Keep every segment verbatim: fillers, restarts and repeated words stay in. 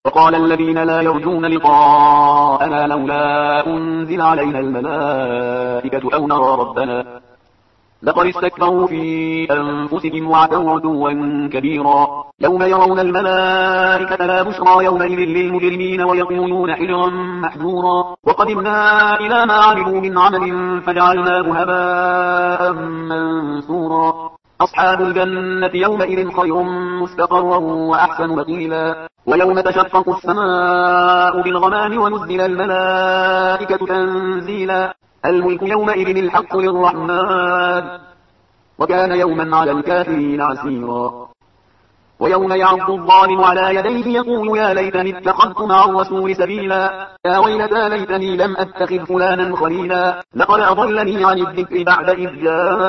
وقال الذين لا يرجون لقاءنا لولا أنزل علينا الملائكة أو نرى ربنا لقد استكبروا في أنفسهم وعتوا عتوا كبيرا. يوم يرون الملائكة لا بشرى يومئذ للمجرمين ويقولون حجرا محجورا. وقدمنا إلى ما عملوا من عمل فجعلناه هباء منثورا. أصحاب الجنة يومئذ خير مستقرا وأحسن مقيلا. ويوم تشقق السماء بالغمام ونزل الملائكة تنزيلا. الملك يومئذ الحق للرحمن وكان يوما على الكافرين عسيرا. ويوم يعض الظالم على يديه يقول يا ليتني اتخذت مع الرسول سبيلا. يا ويلتى ليتني لم أتخذ فلانا خليلا لقد أضلني عن الذكر بعد إذ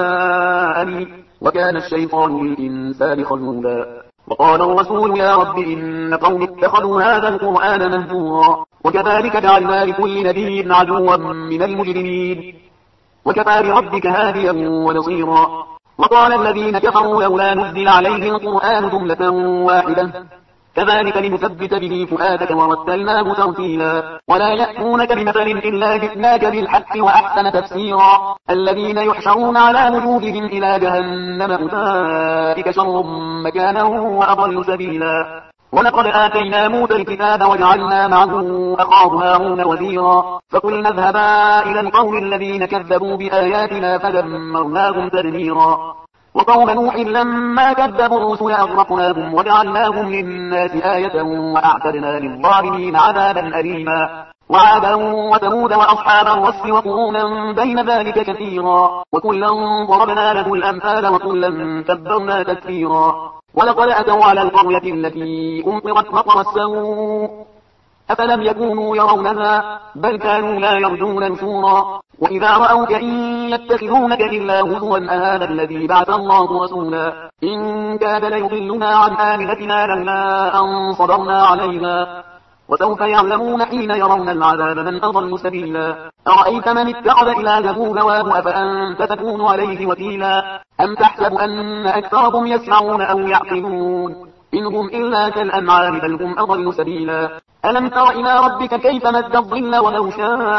جاءني وكان الشيطان للإنسان خذولا. وقال الرسول يا رب إن قوم اتخذوا هذا القرآن مهجورا. وكذلك جعلنا لكل نبي عدوا من المجرمين وكفى بربك هاديا ونصيرا. وقال الذين كفروا لولا نزل عليه القرآن جملة واحدة كذلك لنثبت به فؤادك ورتلناه ترتيلا. ولا يأتونك بمثل إلا جئناك بالحق وأحسن تفسيرا. الذين يحشرون على وجوههم إلى جهنم أولئك شر مكانا وأضل سبيلا. ولقد آتينا موسى الكتاب وجعلنا معه أخاه هارون وزيرا. فقلنا اذهبا إلى القوم الذين كذبوا بآياتنا فدمرناهم تدميرا. وقوم نوح لما كذبوا الرسل أغرقناهم وجعلناهم للناس آية وأعتدنا للظالمين عذابا أليما. وعادا وثمود وأصحاب الرس وقرونا بين ذلك كثيرا. وكلا ضربنا له الأمثال وكلا تبرنا تكثيرا. ولقد أتوا على القرية التي أمطرت مطر السوء أفلم يكونوا يرونها بل كانوا لا يرجون نشورا. وإذا رأوك إن يتخذونك إلا هزوا أهذا الذي بعث الله رسولا. إن كاد ليضلنا عن آلهتنا لولا أن صبرنا عليها وسوف يعلمون حين يرون العذاب من أضل سبيلا. أرأيت من اتخذ إلهه هواه أفأنت تكون عليه وكيلا. أم تحسب أن أكثرهم يسمعون أو يعقلون إن هم إلا كالأنعام بل هم أضل سبيلا. ألم تر إلى ربك كيف مد الظل ولو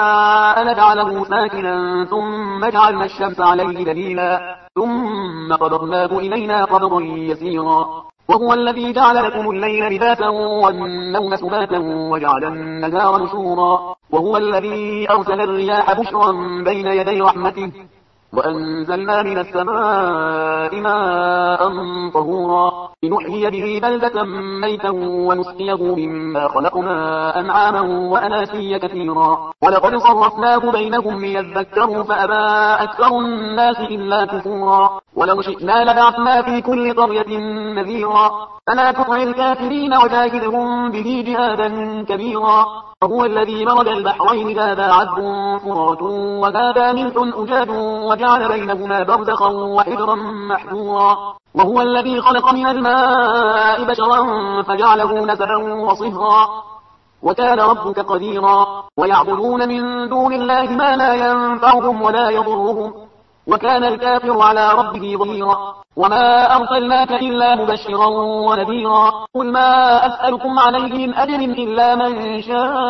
شاء لجعله ساكنا ثم جعلنا الشمس عليه دليلا ثم قبضناه إلينا قبضا يسيرا. وهو الذي جعل لكم الليل لباسا والنوم سباتا وجعل النهار نشورا. وهو الذي أرسل الرياح بشرا بين يدي رحمته وأنزلنا من السماء ماء طهورا لنحيي به بلدة ميتا ونسقيه مما خلقنا أنعاما وأناسيا كثيرا. ولقد صرفناه بينهم ليذكروا فأبى أكثر الناس إلا كفورا. ولو شئنا لبعثنا في كل قرية نذيرا فلا تطع الكافرين وجاهدهم به جهادا كبيرا. وهو الذي مرج البحرين هذا عذب فرات وهذا ملح أجاج وجعل بينهما برزخا وحجرا محجورا. وهو الذي خلق من الماء بشرا فجعله نسبا وصهرا وكان ربك قديرا. ويعبدون من دون الله ما لا ينفعهم ولا يضرهم وكان الكافر على ربه ظهيرا. وما أرسلناك إلا مبشرا ونذيرا. قل ما أسألكم عليه من أجر إلا من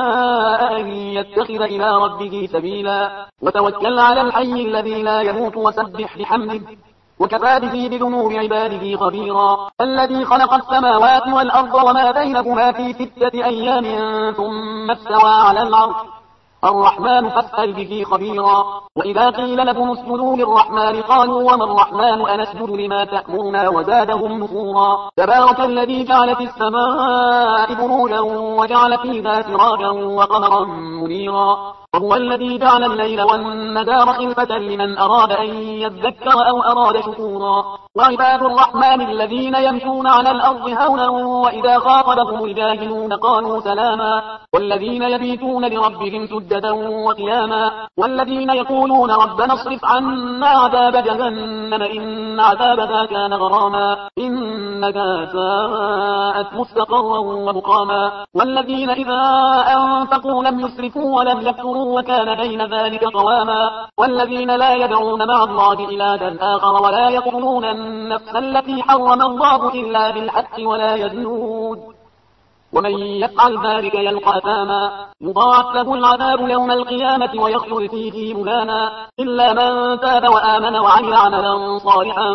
شاء أن يتخذ إلى ربه سبيلا. وتوكل على الحي الذي لا يموت وسبح بحمده وكفى به بذنوب عباده خبيرا. الذي خلق السماوات والأرض وما بينهما في ستة أيام ثم استوى على العرش الرحمن فاسأل به خبيرا. وإذا قيل لهم اسجدوا للرحمن قالوا وما الرحمن أنسجد لما تأمرنا وزادهم نفورا. تبارك الذي جعل في السماء بروجا وجعل فيها سراجا وقمرا منيرا. وهو الذي جعل الليل والنهار خلفة لمن أراد أن يذكر أو أراد شكورا. وعباد الرحمن الذين يمشون على الأرض هونا وإذا خاطبهم الجاهلون قالوا سلاما. والذين يبيتون لربهم سجدا وقياما. والذين يقولون ربنا اصرف عنا عذاب جهنم إن عذابها كان غراما إنها ساءت مستقرا ومقاما. والذين إذا أنفقوا لم يسرفوا ولم يكفروا وكان بين ذلك قواما. والذين لا يدعون مع الله إلها آخر ولا يقتلون النفس التي حرم الله إلا بالحق ولا يزنون ومن يفعل ذلك يلقى أثاما يضاعف له العذاب يوم القيامة ويخلد فيه مهانا إلا من تاب وآمن وعمل عملا صالحا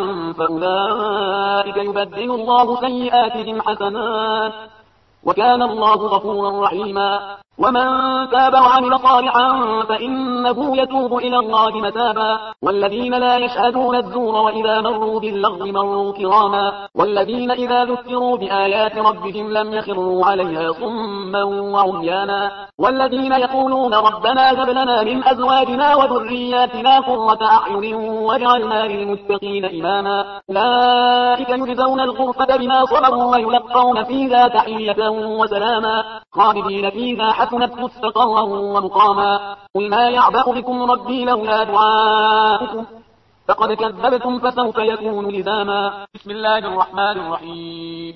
فأولئك يبدل الله سيئاتهم حسنات وكان الله غفورا رحيما ومن تاب وعمل صالحا فإنه يتوب إلى الله متابا والذين لا يشهدون الزور وإذا مروا باللغو مروا كراما والذين إذا ذكروا بآيات ربهم لم يخروا عليها صما وعميانا والذين يقولون ربنا هب لنا من أزواجنا وذرياتنا قرة أعين واجعلنا للمتقين إماما أولئك يجزون الغرفة بما صبروا ويلقون فيها تحية وسلاما خالدين فيها حسنت مستقرا ومقاما قل ما يعبأ بكم ربي لولا دعاؤكم فقد كذبتم فسوف يكون لزاما بسم الله الرحمن الرحيم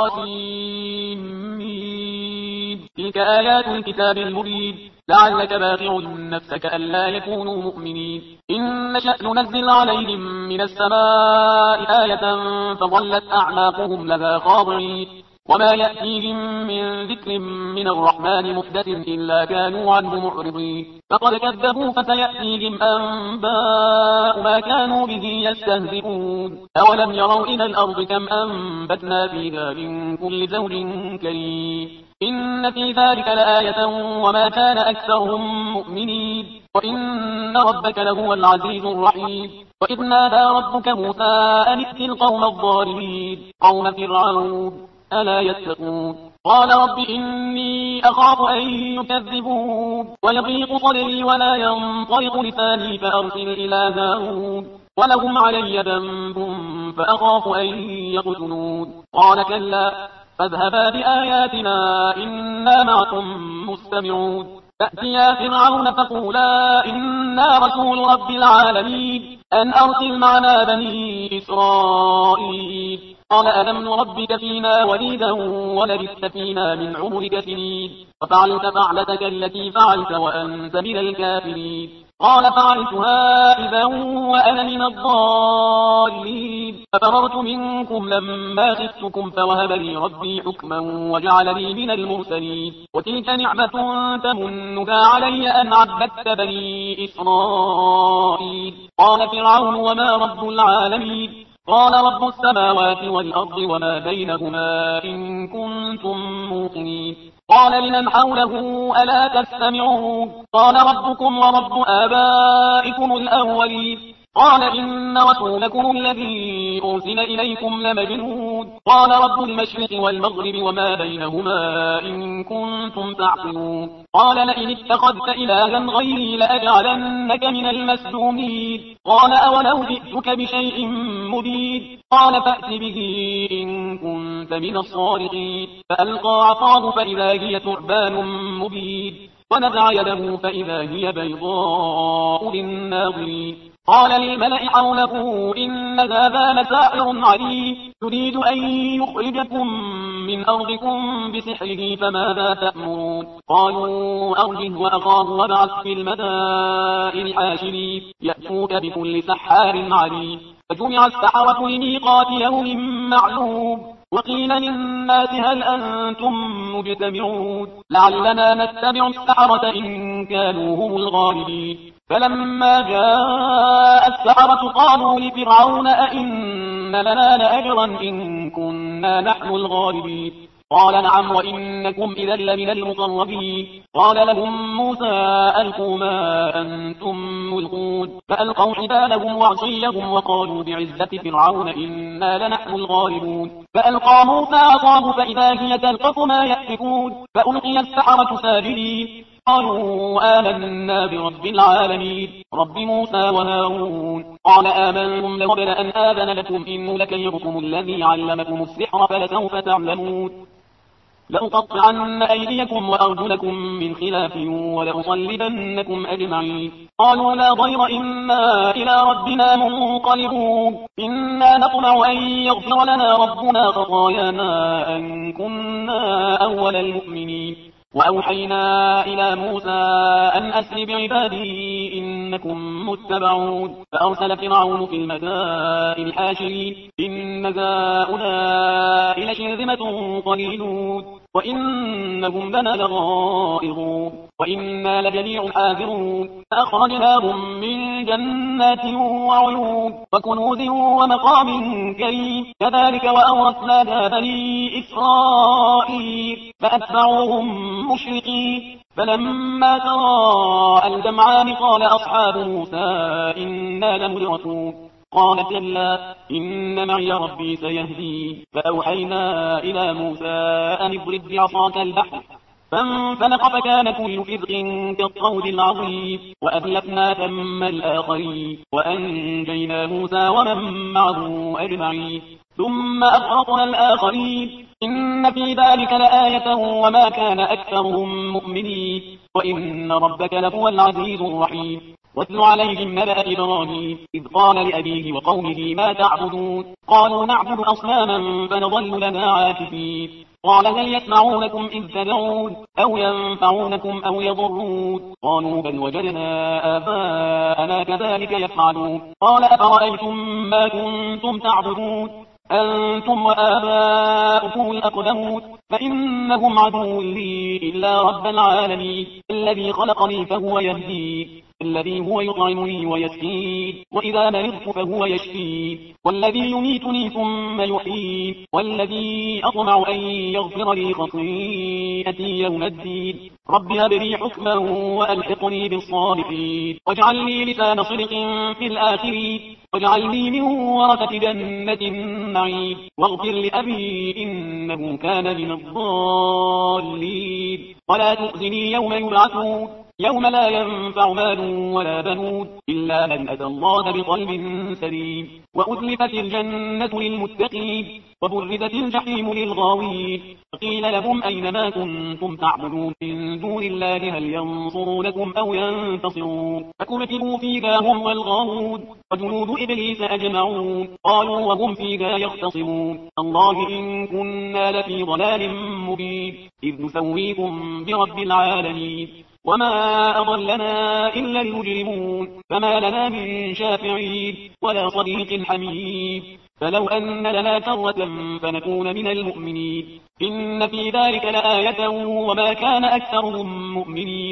طاسيم تلك آيات الكتاب المبين لعلك باخع نفسك ألا يكونوا مؤمنين إن نشأ ننزل عليهم من السماء آية فظلت أعناقهم لها خاضعين وما يأتيهم من ذكر من الرحمن محدث إلا كانوا عنه معرضين فقد كذبوا فسيأتيهم أنباء ما كانوا به يستهزئون أولم يروا إلى الأرض كم أنبتنا فيها من كل زوج كريم إن في ذلك لآية وما كان أكثرهم مؤمنين وإن ربك لهو العزيز الرحيم وإذ نادى ربك موسى أن ائت القوم الظالمين قوم فرعون ألا يتقون قال رب إني أخاف أن يكذبون ويضيق صدري ولا ينطلق لساني فأرسل إلى هارون ولهم علي ذنب فأخاف أن يقتلون قال كلا فاذهبا بآياتنا إنا معكم مستمعون فأتيا فرعون فقولا إنا رسول رب العالمين أن أرسل معنا بني إسرائيل قال ألم نربك فينا وليدا ولبثت فينا من عمرك سنين وفعلت فعلتك التي فعلت وأنت من الكافرين قال فعلتها إذا وأنا من الضالين ففررت منكم لما خفتكم فوهب لي ربي حكما وجعلني من المرسلين وتلك نعمة تمنها علي أن عبدت بني إسرائيل قال فرعون وما رب العالمين قال رب السماوات والأرض وما بينهما إن كنتم موقنين قال لمن حوله ألا تستمعون قال ربكم ورب آبائكم الأولين قال إن رسولكم الذي أرسل إليكم لمجنون قال رب المشرق والمغرب وما بينهما إن كنتم تعقلون قال لئن اتخذت إلها غيري لأجعلنك من المسجونين قال أولو جئتك بشيء مبين قال فأت به إن كنت من الصادقين فألقى عصاه فإذا هي ثعبان مبين ونزع يده فإذا هي بيضاء للناظرين قال للملأ حوله إن هذا لساحر عليم يريد أن يخرجكم من أرضكم بسحره فماذا تأمرون قالوا أرجه وأخاه وابعث في المدائن حاشرين يأتوك بكل سحار عليم فجمع السحرة لميقات يوم معلوم وقيل للناس هل أنتم مجتمعون لعلنا نتبع السحرة إن كانوا هم الغالبين فلما جاء السحرة قالوا لفرعون أئن لنا لأجرا إن كنا نحن الغالبين قال نعم وإنكم إذا لمن المقربين قال لهم موسى ألقوا ما أنتم ملقون فألقوا حبالهم وعصيهم وقالوا بعزة فرعون إنا لنحن الغالبون فألقى موسى عصاه فإذا هي تلقف ما يأفكون فألقي السحرة ساجدين قالوا آمنا برب العالمين رب موسى وهارون قال آمنتم قبل أن آذن لكم إن لكبيركم الذي علمكم السحر فلسوف تعلمون لأقطعن أيديكم وأرجلكم من خلاف ولأصلبنكم أجمعين قالوا لا ضير إنا إلى ربنا منقلبون إنا نطمع أن يغفر لنا ربنا خطايانا أن كنا أول المؤمنين وأوحينا إلى موسى أن أسر بعبادي إنكم متبعون فأرسل فرعون في المدائن حاشرين إن هؤلاء لشرذمة قليلون وإنهم لنا لغائظون وإنا لجميع حاذرون فأخرجناهم من جنات وعيون وكنوز ومقام كريم كذلك وأورثنا بني إسرائيل فأتبعوهم مشرقين فلما تراءى الجمعان قال أصحاب موسى إنا لمدركون قال كلا إن معي ربي سيهدين فأوحينا إلى موسى أن اضرب بعصاك البحر فانفلق فكان كل فرق كالطود العظيم وأذلفنا ثم الآخرين وأنجينا موسى ومن معه أجمعين ثم أغرقنا الآخرين إن في ذلك لآية وما كان أكثرهم مؤمنين وإن ربك لهو العزيز الرحيم واتل عليهم نبأ إبراهيم إذ قال لأبيه وقومه ما تعبدون قالوا نعبد أصناما فنظل لنا عاكفين قال هل يسمعونكم إذ تدعون أو ينفعونكم أو يضرون قالوا بل وجدنا آباءنا كذلك يفعلون قال أفرأيتم ما كنتم تعبدون أنتم وآباؤكم الأقدمون فإنهم عدو لي إلا رب العالمين الذي خلقني فهو يهدين الذي هو يطعمني ويسقين وإذا مرضت فهو يشفين والذي يميتني ثم يحيين والذي أطمع أن يغفر لي خطيئتي يوم الدين رب هب لي حكما وألحقني بالصالحين واجعل لي لسان صدق في الآخرين واجعلني من ورثة جنة النعيم واغفر لأبي إنه كان من الضالين ولا تخزني يوم يبعثون يوم لا ينفع مال ولا بنون إلا من أتى الله بقلب سليم وأزلفت الجنة للمتقين وبرزت الجحيم للغاوين فقيل لهم أين ما كنتم تعبدون من دون الله هل ينصرونكم أو ينتصرون فكبكبوا فيها هم والغاوون وجنود إبليس أجمعون قالوا وهم فيها يختصمون الله إن كنا لفي ضلال مبين إذ نسويكم برب العالمين وما أضلنا إلا المجرمون فما لنا من شافعين ولا صديق حميد فلو أن لنا كرة فنكون من المؤمنين إن في ذلك لآية وما كان أكثرهم مؤمنين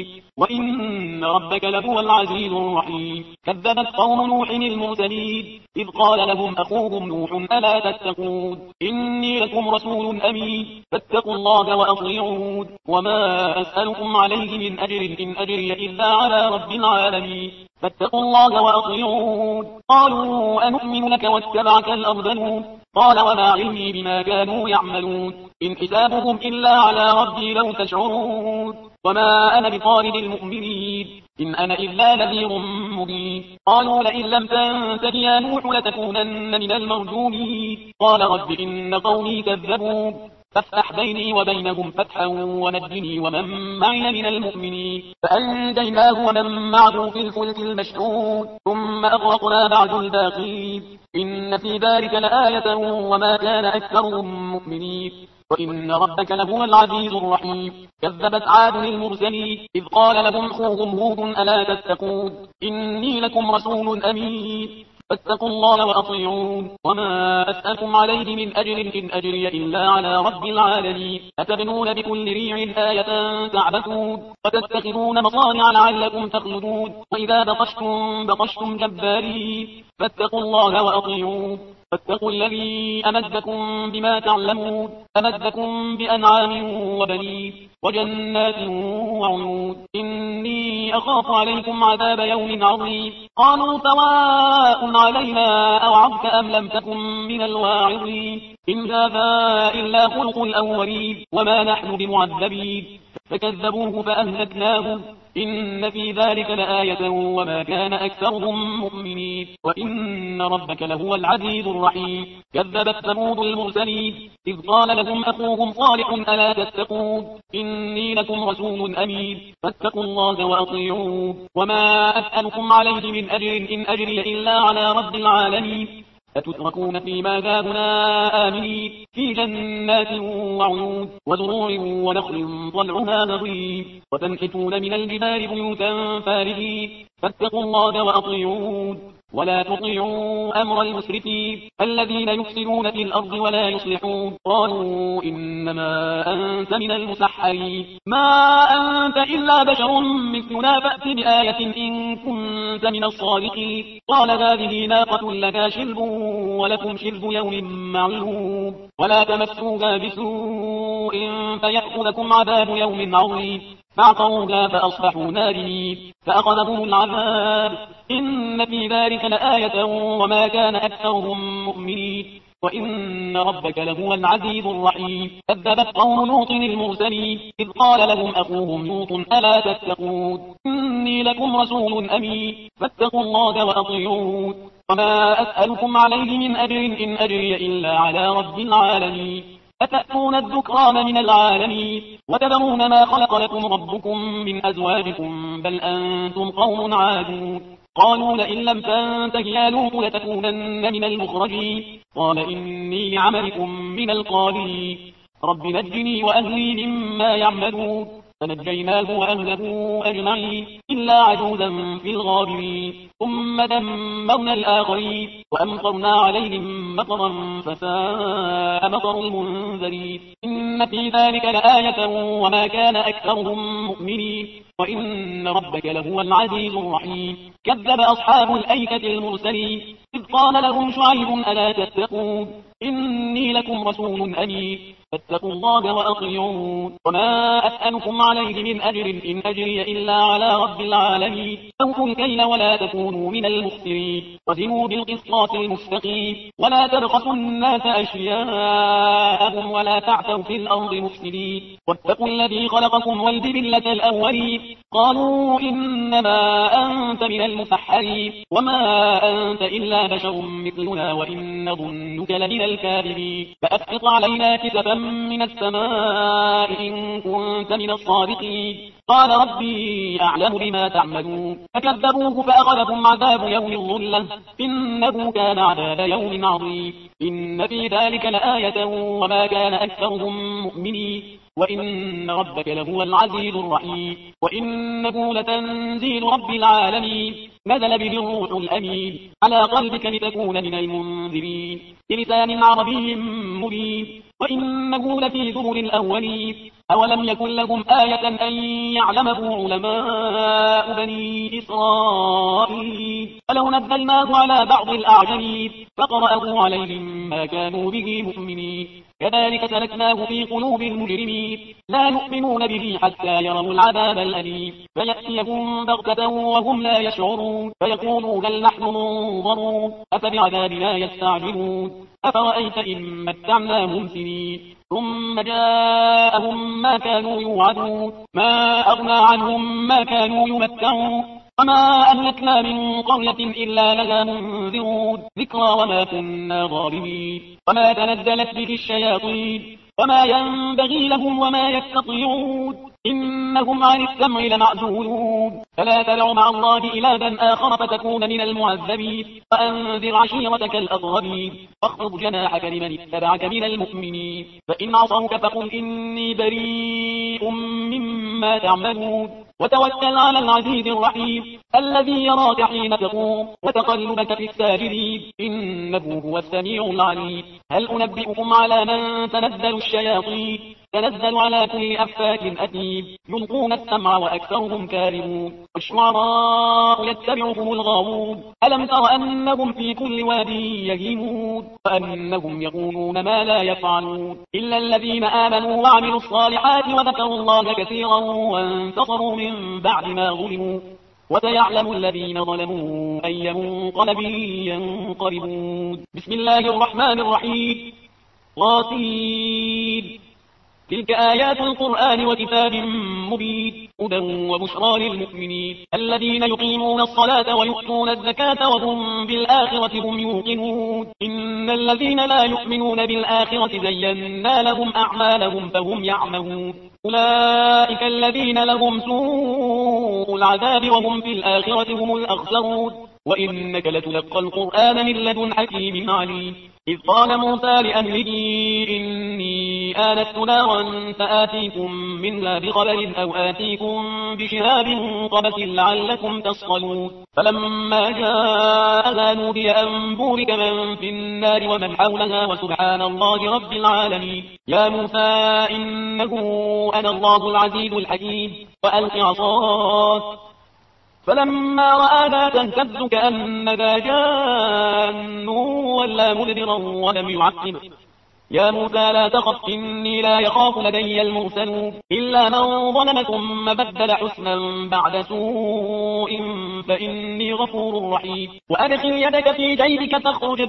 وإن ربك لهو العزيز الرحيم كذبت قوم نوح المرسلين إذ قال لهم أخوهم نوح ألا تتقون إني لكم رسول أمين فاتقوا الله وأطيعون وما أسألكم عليه من أجر إن أجري إلا على رب العالمين فاتقوا الله وأطيعون قالوا أنؤمن لك واتبعك الأرذلون قال وما علمي بما كانوا يعملون إن حسابهم إلا على ربي لو تشعرون وما أنا بطارد المؤمنين إن أنا إلا نذير مبين قالوا لئن لم تنته يا نوح لتكونن من المرجومين قال رب إن قومي كذبون فافتح بيني وبينهم فتحا ونجني ومن معي من المؤمنين فأنجيناه ومن معه في الفلك المشحون ثم أغرقنا بعد الباقين إن في ذلك لآية وما كان أكثرهم مؤمنين وإن ربك لهو العزيز الرحيم كذبت عاد المرسلين إذ قال لهم أخوهم هود ألا تتقون إني لكم رسول أمين فاتقوا الله وأطيعون وما أسألكم عليه من أجر إن أجري إلا على رب العالمين أتبنون بكل ريع آية تعبثون وتتخذون مصانع لعلكم تخلدون وإذا بطشتم بطشتم جبارين فاتقوا الله وأطيعون فاتقوا الذي أمدكم بما تعلمون أمدكم بأنعام وبنين وجنات وعيون إني أخاف عليكم عذاب يوم عظيم قالوا سواء علينا أوعظت أم لم تكن من الواعظين إن هذا إلا خلق الأولين وما نحن بمعذبين فكذبوه فأهلكناهم إن في ذلك لآية وما كان أكثرهم مؤمنين وإن ربك لهو العزيز الرحيم كذبت ثمود المرسلين إذ قال لهم أخوهم صالح ألا تتقون إني لكم رسول أمين فاتقوا الله وأطيعون وما أسألكم عليه من أجر إن أجري إلا على رب العالمين أتتركون فيما ذابنا آمنين في جنات وعيون وزروع ونخل طلعها نضيد وتنحتون من الجبال بيوتا فارهين فاتقوا الله وأطيعون ولا تطيعوا أمر المسرفين الذين يفسدون في الأرض ولا يصلحون. قالوا إنما أنت من المسحرين، ما أنت إلا بشر مثلنا فأت بآية إن كنت من الصادقين. قال هذه ناقة لها شرب ولكم شرب يوم معلوم، ولا تمسوها بسوء فيأخذكم عذاب يوم عظيم. فعقروها فأصبحوا نادمين فأخذهم العذاب. إن في ذلك لآية وما كان أكثرهم مؤمنين وإن ربك لهو العزيز الرحيم. كذبت قوم لوط المرسلين إذ قال لهم أخوهم لوط ألا تتقون إني لكم رسول أمين فاتقوا الله وأطيعون وما أسألكم عليه من أجر إن أجري إلا على رب العالمين. أتأتون الذكران من العالمين وتذرون ما خلق لكم ربكم من أزواجكم بل أنتم قوم عادون. قالوا لئن لم تنته يا لوط لتكونن من المخرجين. قال إني لعملكم من القالين رب نجني وأهلي مما يعملون. فنجيناه وأهله أجمعين إلا عجوزا في الغابرين. ثم دمرنا الآخرين وأمطرنا عليهم مطرا فساء مطر المنذرين. إن في ذلك لآية وما كان أكثرهم مؤمنين وإن ربك لهو العزيز الرحيم. كذب أصحاب الأيكة المرسلين إذ قال لهم شعيب ألا تتقون إني لكم رسول أمين فاتقوا الله وأطيعون وما أسألكم عليه من أجر إن أجري إلا على رب العالمين. أوفوا الكيل ولا تكونوا من المخسرين وزنوا بالقسطاس المستقيم ولا تبخسوا الناس أشياءهم ولا تعثوا في الأرض مفسدين. واتقوا الذي خلقكم والجبلة الأولين. قالوا إنما أنت من المسحرين وما أنت إلا بشر مثلنا وإن ظنك لمن الكاذبين. فأسقط علينا كسفا من السماء إن كنت من الصادقين. قال ربي أعلم بما تعملون. فكذبوه فأخذهم عذاب يوم الظلة إنه كان عذاب يوم عظيم. إن في ذلك لآية وما كان أكثرهم مؤمنين وإن ربك لهو العزيز الرحيم. وإنه لتنزيل رب العالمين نزل به الروح الأمين على قلبك لتكون من المنذرين بلسان عربي مبين وإنه لفي زبر الأولين. أولم يكن لهم آية أن يعلمه علماء بني إسرائيل ولو نزلناه على بعض الأعجمين فقرأه عليهم ما كانوا به مؤمنين. كذلك سلكناه في قلوب المجرمين لا يؤمنون به حتى يروا العذاب الأليم فيأتيهم بغتة وهم لا يشعرون فيقولون هل نحن منظرون أفبعذابنا يستعجلون أفرأيت إن متعناهم سنين ثم جاءهم ما كانوا يوعدون ما أغنى عنهم ما كانوا يمتعون وما أهلكنا من قرية إلا لها منذرون ذكرى وما كنا ظالمين. وما تنزلت به الشياطين وما ينبغي لهم وما يستطيعون إنهم عن السمع لمعزولون. فلا تدع مع الله إلها آخر فتكون من المعذبين. وأنذر عشيرتك الأقربين واخفض جناحك لمن اتبعك من المؤمنين. فإن عصوك فقل إني بريء مما تعملون وتوكل على العزيز الرحيم الذي يراك حين تقوم وتقلبك في الساجدين إنه هو السميع العليم. هل أنبئكم على من تنزل الشياطين تنزل على كل أفاك أثيم يلقون السمع وأكثرهم كاذبون والشعراء يتبعهم الغاوون. ألم تر أنهم في كل واد يهيمون وأنهم يقولون ما لا يفعلون إلا الذين آمنوا وعملوا الصالحات وذكروا الله كثيرا وانتصروا من بعد ما ظلموا وسيعلم الذين ظلموا أي منقلب ينقلبون. بسم الله الرحمن الرحيم. غاسين تلك آيات القرآن وكتاب مبين هدى وبشرى للمؤمنين الذين يقيمون الصلاة ويؤتون الزكاة وهم بالآخرة هم يوقنون. إن الذين لا يؤمنون بالآخرة زينا لهم أعمالهم فهم يعمهون. أولئك الذين لهم سوء العذاب وهم في الآخرة هم الأخسرون. وإنك لتلقى القرآن من لدن حكيم عليم. إذ قال موسى لأهله إني آنست نارا فآتيكم منها بخبر أو آتيكم بشهاب قبس لعلكم تصطلون فلما جاءها نودي أن بورك من في النار ومن حولها وسبحان الله رب العالمين يا موسى إنه أنا الله العزيز الحكيم وألق عصاك فلما رآها تهتز كأنها جان ولا مدبرا ولم يعقب يا موسى لا تخف إني لا يخاف لدي المرسلون إلا من ظلم ثم بدل حسنا بعد سوء فإني غفور رحيم وأدخل يدك في جيبك تخرج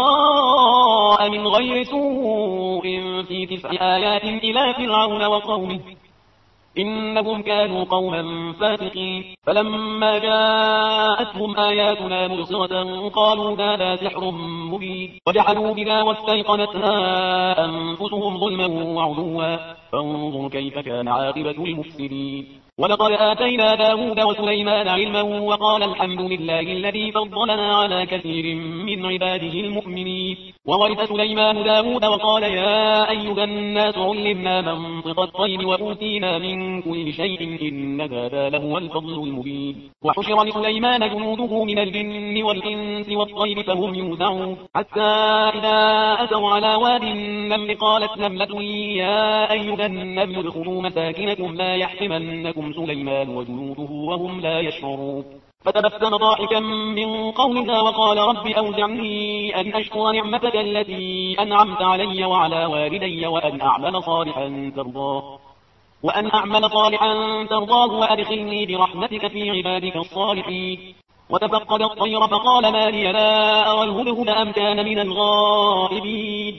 بيضاء من غير سوء في تسع آيات إلى فرعون وقومه إنهم كانوا قوما فاسقين فلما جاءتهم آياتنا مبصرة قالوا هذا سحر مبين وجحدوا بها واستيقنتها أنفسهم ظلما وعلوا فانظر كيف كان عاقبة المفسدين ولقد آتينا داود وسليمان علما وقال الحمد لله الذي فضلنا على كثير من عباده المؤمنين وورث سليمان داود وقال يا أيها الناس علمنا منطق الطير وأوتينا من كل شيء إن هذا لهو الفضل المبين وحشر لسليمان جنوده من الجن والإنس والطير فهم يوزعون حتى إذا أتوا على واد النمل قالت نملة يا أيها النمل ادخلوا مساكنكم لا يحطمنكم سليمان وجنوده وهم لا يشعرون فتبسم ضاحكا من قولها وقال رب أوزعني أن أشكر نعمتك التي أنعمت علي وعلى والدي وأن أعمل صالحا ترضاه وأن أعمل صالحا ترضاه وأدخلني برحمتك في عبادك الصالحين وتفقد الطير فقال ما لي لا أرى الهدهد أم كان من الغائبين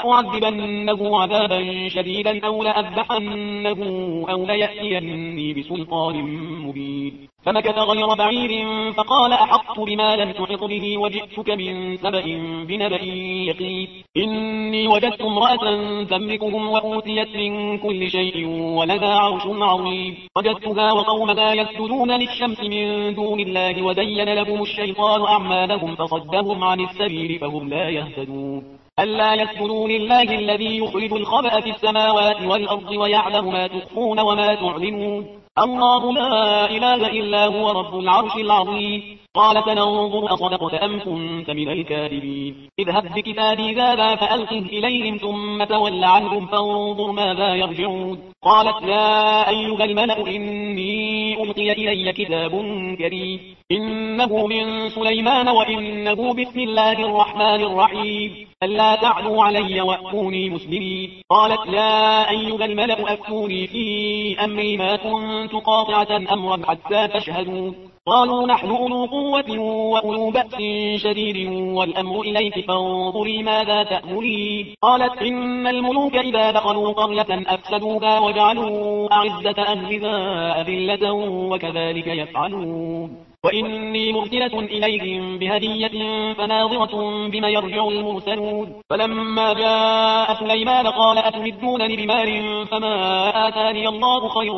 لأعذبنه عذابا شديدا أو لأذبحنه أو ليأتيني بسلطان مبين فمكث غير بعيد فقال أحطت بما لم تحط به وجئتك من سبأ بنبأ يقين إني وجدت امرأة تملكهم وأوتيت من كل شيء ولها عرش عظيم وجدتها وقومها يسجدون للشمس من دون الله وزين لهم الشيطان أعمالهم فصدهم عن السبيل فهم لا يهتدون ألا يسجدوا لله الذي يخرج الخبأ في السماوات والأرض ويعلم ما تخفون وما تعلنون الله لا إله إلا هو رب العرش العظيم قال سننظر أصدقت أم كنت من الكاذبين اذهب بكتابي هذا فألقه إليهم ثم تول عنهم فانظر ماذا يرجعون قالت يا أيها الملأ إني ألقي إلي كتاب كريم إنه من سليمان وإنه بسم الله الرحمن الرحيم ألا تعلوا علي وأتوني مسلمين قالت يا أيها الملأ أفتوني في أمري ما كنت قاطعة أمرا حتى تشهدون قالوا نحن أولو قوة وأولو بأس شديد والأمر إليك فانظري ماذا تأمرين قالت إن الملوك إذا دخلوا قرية أفسدوها وجعلوا أعزة أهلها أذلة وكذلك يفعلون وإني مرسلة إليهم بهدية فناظرة بما يرجع المرسلون فلما جاء سليمان قال أتمدونني بمال فما آتاني الله خير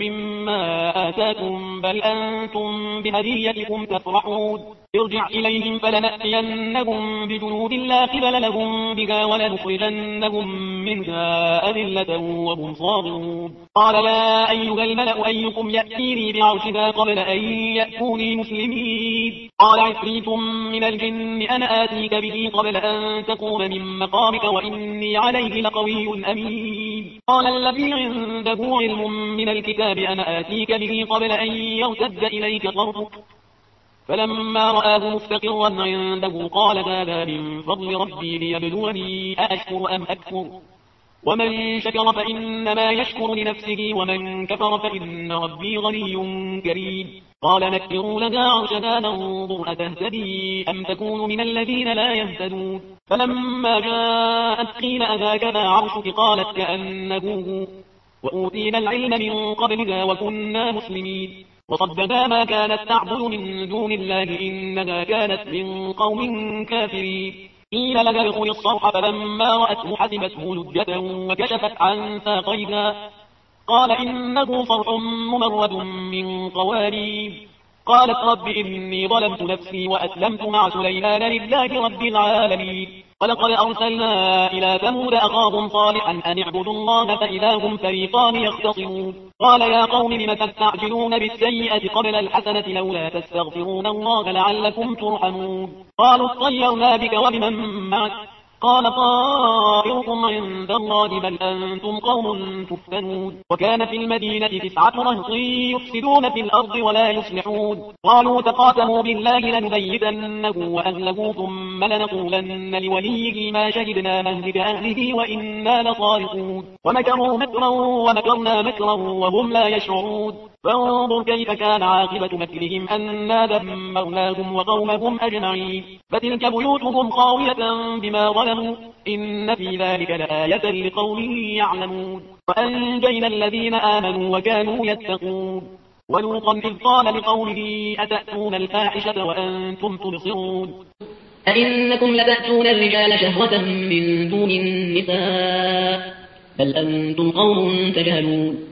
مما آتاكم بل أنتم بهديتكم تفرحون ارجع إليهم فلنأتينهم بجنود لا قبل لهم بها ولنخرجنهم منها أذلة وهم صاغرون قال يا أيها الملأ أيكم يأتيني بعرشها قبل أن يأتوني مسلمين قال عفريت من الجن أنا آتيك به قبل أن تقوم من مقامك وإني عليه لقوي أمين قال الذي عنده علم من الكتاب أنا آتيك به قبل أن يرتد إليك طرفك فلما رآه مستقرا عنده قال هذا من فضل ربي ليبلوني أأشكر أم أكفر ومن شكر فإنما يشكر لنفسه ومن كفر فإن ربي غني كريم قال نكروا لها عرشها ننظر أتهتدي أم تكون من الذين لا يهتدون فلما جاءت قيل أهكذا عرشك قالت كأنه هو وأوتينا العلم من قبلها وكنا مسلمين وصدها ما كانت تعبد من دون الله إنها كانت من قوم كافرين قيل لها ادخل الصرح فلما رأته حسبته لجة وكشفت عن ساقيها قال إنه صرح ممرد من قوارير قالت رب إني ظلمت نفسي وأسلمت مع سليمان لله رب العالمين ولقد أرسلنا إلى ثمود أخاهم صالحا أن اعبدوا الله فإذا هم فريقان يختصمون قال يا قوم لم تستعجلون بالسيئة قبل الحسنة لولا تستغفرون الله لعلكم ترحمون قالوا اطيرنا بك وبمن معك قال طائركم عند الله بل أنتم قوم تفتنون وكان في المدينة تسعة رهط يفسدون في الأرض ولا يصلحون قالوا تقاسموا بالله لنبيتنه وأهله ثم لنقولن لوليه ما شهدنا مهلك أهله وإنا لصادقون ومكروا مكرا ومكرنا مكرا وهم لا يشعرون فانظر كيف كان عاقبة مكرهم أنا دمرناهم وقومهم أجمعين فتلك بيوتهم خاوية بما ظلموا إن في ذلك لآية لقوم يعلمون وأنجينا الذين آمنوا وكانوا يتقون ولوطا إذ قال لقومه أتأتون الفاحشة وأنتم تبصرون أئنكم لتأتون الرجال شهوة من دون النساء بل أنتم قوم تجهلون